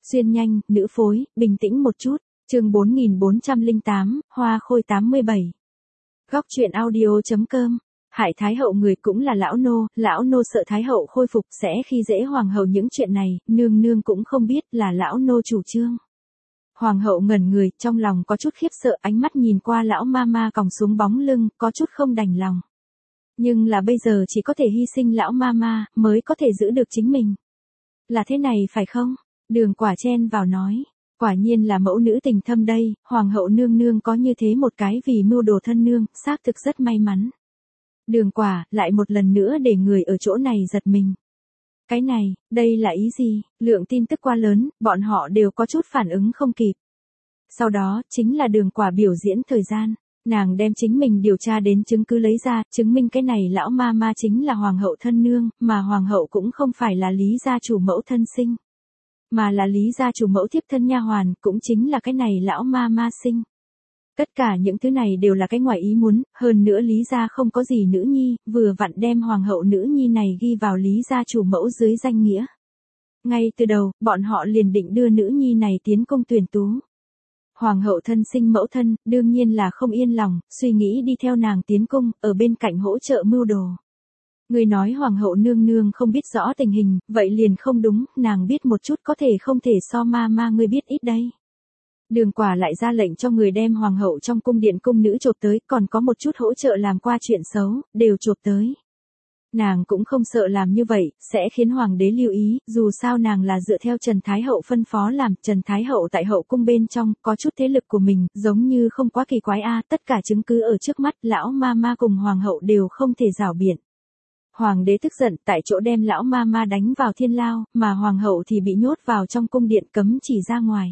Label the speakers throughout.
Speaker 1: Xuyên nhanh, nữ phối, bình tĩnh một chút. Chương 4408, Hoa Khôi 87. Góc truyện audio.com. Hại Thái hậu người cũng là lão nô sợ Thái hậu khôi phục sẽ khi dễ hoàng hậu những chuyện này, nương nương cũng không biết là lão nô chủ trương. Hoàng hậu ngẩn người, trong lòng có chút khiếp sợ, ánh mắt nhìn qua lão ma còng xuống bóng lưng, có chút không đành lòng. Nhưng là bây giờ chỉ có thể hy sinh lão ma mới có thể giữ được chính mình. Là thế này phải không? Đường Quả chen vào nói. Quả nhiên là mẫu nữ tình thâm đây, hoàng hậu nương nương có như thế một cái vì mưu đồ thân nương, xác thực rất may mắn. Đường Quả, lại một lần nữa để người ở chỗ này giật mình. Cái này, đây là ý gì? Lượng tin tức quá lớn, bọn họ đều có chút phản ứng không kịp. Sau đó, chính là Đường Quả biểu diễn thời gian. Nàng đem chính mình điều tra đến chứng cứ lấy ra, chứng minh cái này lão ma chính là hoàng hậu thân nương, mà hoàng hậu cũng không phải là Lý gia chủ mẫu thân sinh. Mà là Lý gia chủ mẫu thiếp thân nha hoàn, cũng chính là cái này lão ma sinh. Tất cả những thứ này đều là cái ngoài ý muốn, hơn nữa Lý gia không có gì nữ nhi, vừa vặn đem hoàng hậu nữ nhi này ghi vào Lý gia chủ mẫu dưới danh nghĩa. Ngay từ đầu, bọn họ liền định đưa nữ nhi này tiến công tuyển tú. Hoàng hậu thân sinh mẫu thân, đương nhiên là không yên lòng, suy nghĩ đi theo nàng tiến cung, ở bên cạnh hỗ trợ mưu đồ. Người nói hoàng hậu nương nương không biết rõ tình hình, vậy liền không đúng, nàng biết một chút có thể không thể so ma ngươi biết ít đây. Đường Quả lại ra lệnh cho người đem hoàng hậu trong cung điện cung nữ chộp tới, còn có một chút hỗ trợ làm qua chuyện xấu, đều chộp tới. Nàng cũng không sợ làm như vậy, sẽ khiến hoàng đế lưu ý, dù sao nàng là dựa theo Trần Thái hậu phân phó làm, Trần Thái hậu tại hậu cung bên trong, có chút thế lực của mình, giống như không quá kỳ quái tất cả chứng cứ ở trước mắt, lão ma cùng hoàng hậu đều không thể rảo biện. Hoàng đế tức giận, tại chỗ đem lão ma đánh vào thiên lao, mà hoàng hậu thì bị nhốt vào trong cung điện cấm chỉ ra ngoài.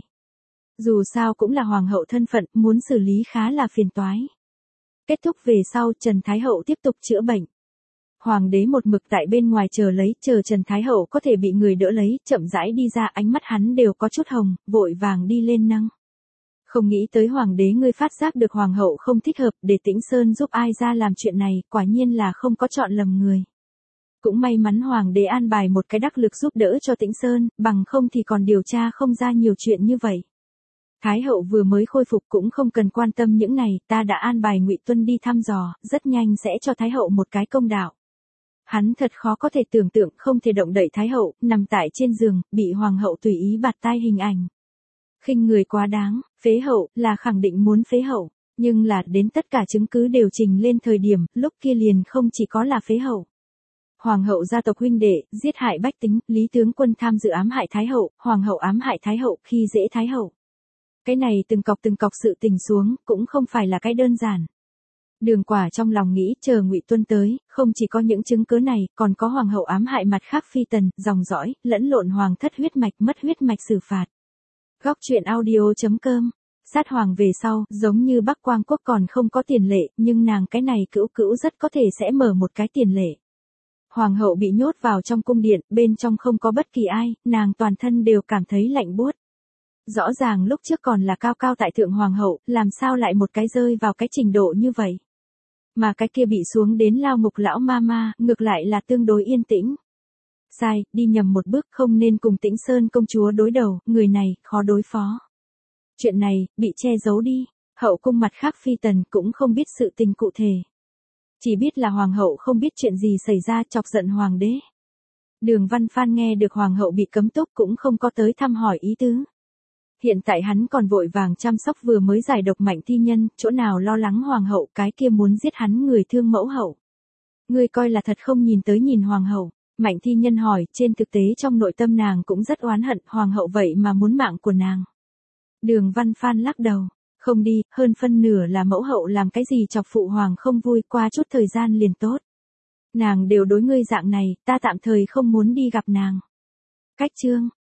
Speaker 1: Dù sao cũng là hoàng hậu thân phận, muốn xử lý khá là phiền toái. Kết thúc về sau, Trần Thái hậu tiếp tục chữa bệnh. Hoàng đế một mực tại bên ngoài chờ Trần Thái hậu có thể bị người đỡ lấy, chậm rãi đi ra, ánh mắt hắn đều có chút hồng, vội vàng đi lên nâng. Không nghĩ tới hoàng đế ngươi phát giác được hoàng hậu không thích hợp, để Tĩnh Sơn giúp ai ra làm chuyện này, quả nhiên là không có chọn lầm người. Cũng may mắn hoàng đế an bài một cái đắc lực giúp đỡ cho Tĩnh Sơn, bằng không thì còn điều tra không ra nhiều chuyện như vậy. Thái hậu vừa mới khôi phục cũng không cần quan tâm những này, ta đã an bài Ngụy Tuân đi thăm dò, rất nhanh sẽ cho Thái hậu một cái công đạo. Hắn thật khó có thể tưởng tượng không thể động đậy Thái hậu, nằm tại trên giường, bị hoàng hậu tùy ý bạt tai hình ảnh. Khinh người quá đáng, phế hậu, là khẳng định muốn phế hậu, nhưng là đến tất cả chứng cứ đều trình lên thời điểm, lúc kia liền không chỉ có là phế hậu. Hoàng hậu gia tộc huynh đệ, giết hại bách tính, Lý tướng quân tham dự ám hại Thái hậu, hoàng hậu ám hại Thái hậu, khi dễ Thái hậu. Cái này từng cọc sự tình xuống, cũng không phải là cái đơn giản. Đường Quả trong lòng nghĩ chờ Ngụy Tuân tới, không chỉ có những chứng cứ này, còn có hoàng hậu ám hại mặt khác phi tần, dòng dõi, lẫn lộn hoàng thất huyết mạch, mất huyết mạch xử phạt. Góc truyện audio.com. Sát hoàng về sau, giống như Bắc Quang Quốc còn không có tiền lệ, nhưng nàng cái này cữu rất có thể sẽ mở một cái tiền lệ. Hoàng hậu bị nhốt vào trong cung điện, bên trong không có bất kỳ ai, nàng toàn thân đều cảm thấy lạnh buốt. Rõ ràng lúc trước còn là cao cao tại thượng hoàng hậu, làm sao lại một cái rơi vào cái trình độ như vậy. Mà cái kia bị xuống đến lao ngục lão ma, ngược lại là tương đối yên tĩnh. Sai, đi nhầm một bước, không nên cùng Tĩnh Sơn công chúa đối đầu, người này, khó đối phó. Chuyện này, bị che giấu đi, hậu cung mặt khác phi tần cũng không biết sự tình cụ thể. Chỉ biết là hoàng hậu không biết chuyện gì xảy ra chọc giận hoàng đế. Đường Văn Phan nghe được hoàng hậu bị cấm túc cũng không có tới thăm hỏi ý tứ. Hiện tại hắn còn vội vàng chăm sóc vừa mới giải độc Mạnh Thi Nhân, chỗ nào lo lắng hoàng hậu cái kia muốn giết hắn người thương mẫu hậu. Ngươi coi là thật không nhìn tới nhìn hoàng hậu. Mạnh Thi Nhân hỏi, trên thực tế trong nội tâm nàng cũng rất oán hận hoàng hậu vậy mà muốn mạng của nàng. Đường Văn Phan lắc đầu, không đi, hơn phân nửa là mẫu hậu làm cái gì chọc phụ hoàng không vui, qua chút thời gian liền tốt. Nàng đều đối ngươi dạng này, ta tạm thời không muốn đi gặp nàng. Cách chương.